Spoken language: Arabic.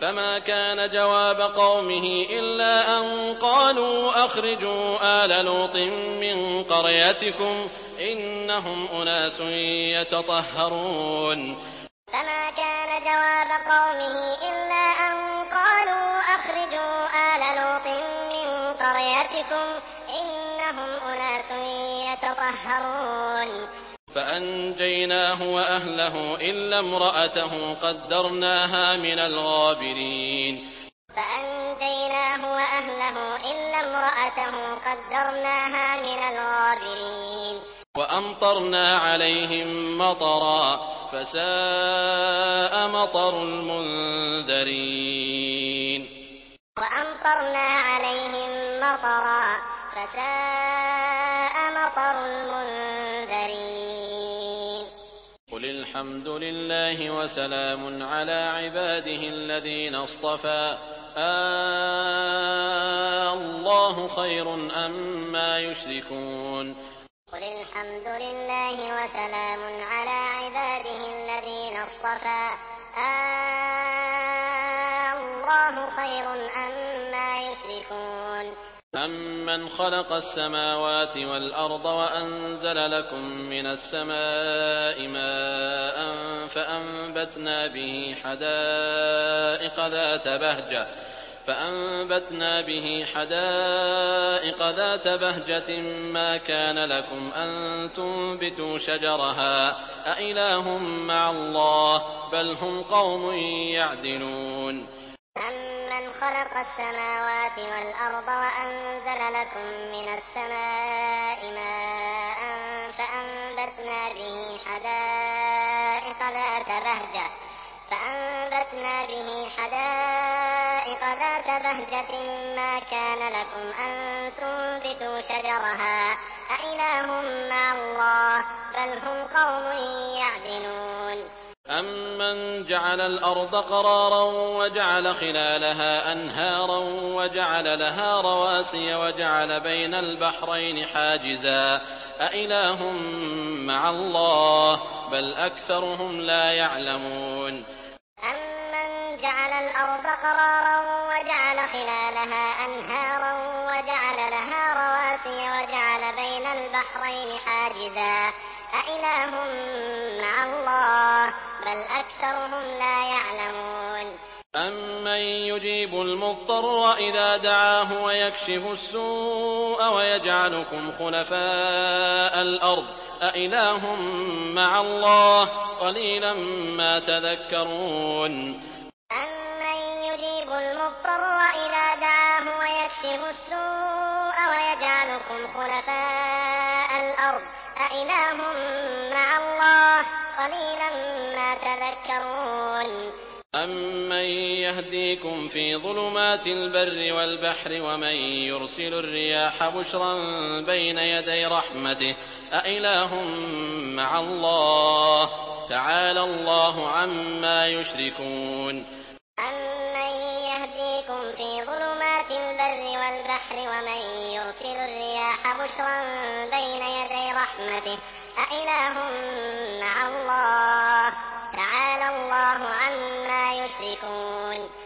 فما كان جواب قومه إلا أن قالوا أخرجوا آل لوط من قريتكم إنهم أناس يتطهرون فما كان جواب قومه إلا أن قالوا أخرجوا آل لوط من قريتكم إنهم أناس يتطهرون فأنجيناه وأهله إلا امرأته قدرناها من الغابرين فأنجيناه وأهله إلا امرأته قدرناها من الغابرين وأمطرنا عليهم مطرا فساء مطر المنذرين وأمطرنا عليهم مطرا فساء مطر المنذرين قل الحمد لله وسلام على عباده الذين اصطفى الله خير أما يشركون قل الحمد لله وسلام على عباده الذين اصطفى الله خير أما يشركون أمن خلق السماوات والأرض وأنزل لكم من السماء ماء فأنبتنا به حدائق ذات بهجة ما كان لكم أن تنبتوا شجرها أإله مع الله بل هم قوم يعدلون أمن خلق السماوات والأرض وأنزل لكم من السماء ماء فأنبتنا به حدائق ذات بهجة ما كان لكم أن تنبتوا شجرها أإله مع الله بل هم قوم يعدلون أمن جعل الأرض قرارا وجعل خلالها أنهارا وجعل لها رواسي وجعل بين البحرين حاجزا أإله مع الله بل أكثرهم لا يعلمون أمن جعل الأرض قرارا وجعل خلالها أنهارا وجعل لها رواسي وجعل بين البحرين حاجزا أإله مع الله بل أكثرهم لا يعلمون أمن يجيب المضطر إذا دعاه ويكشف السوء ويجعلكم خلفاء الأرض أإله مع الله قليلا ما تذكرون أمن يجيب المضطر إذا دعاه ويكشف السوء ويجعلكم خلفاء الأرض أإله مع الله قليلا ما تذكرون أمن يهديكم في ظلمات البر والبحر ومن يرسل الرياح بشرا بين يدي رحمته أإله مع الله تعالى الله عما يشركون أمن يهديكم في ظلمات البر والبحر ومن يرسل الرياح بشرا بين يدي رحمته أإله مع الله تعالى الله عما يشركون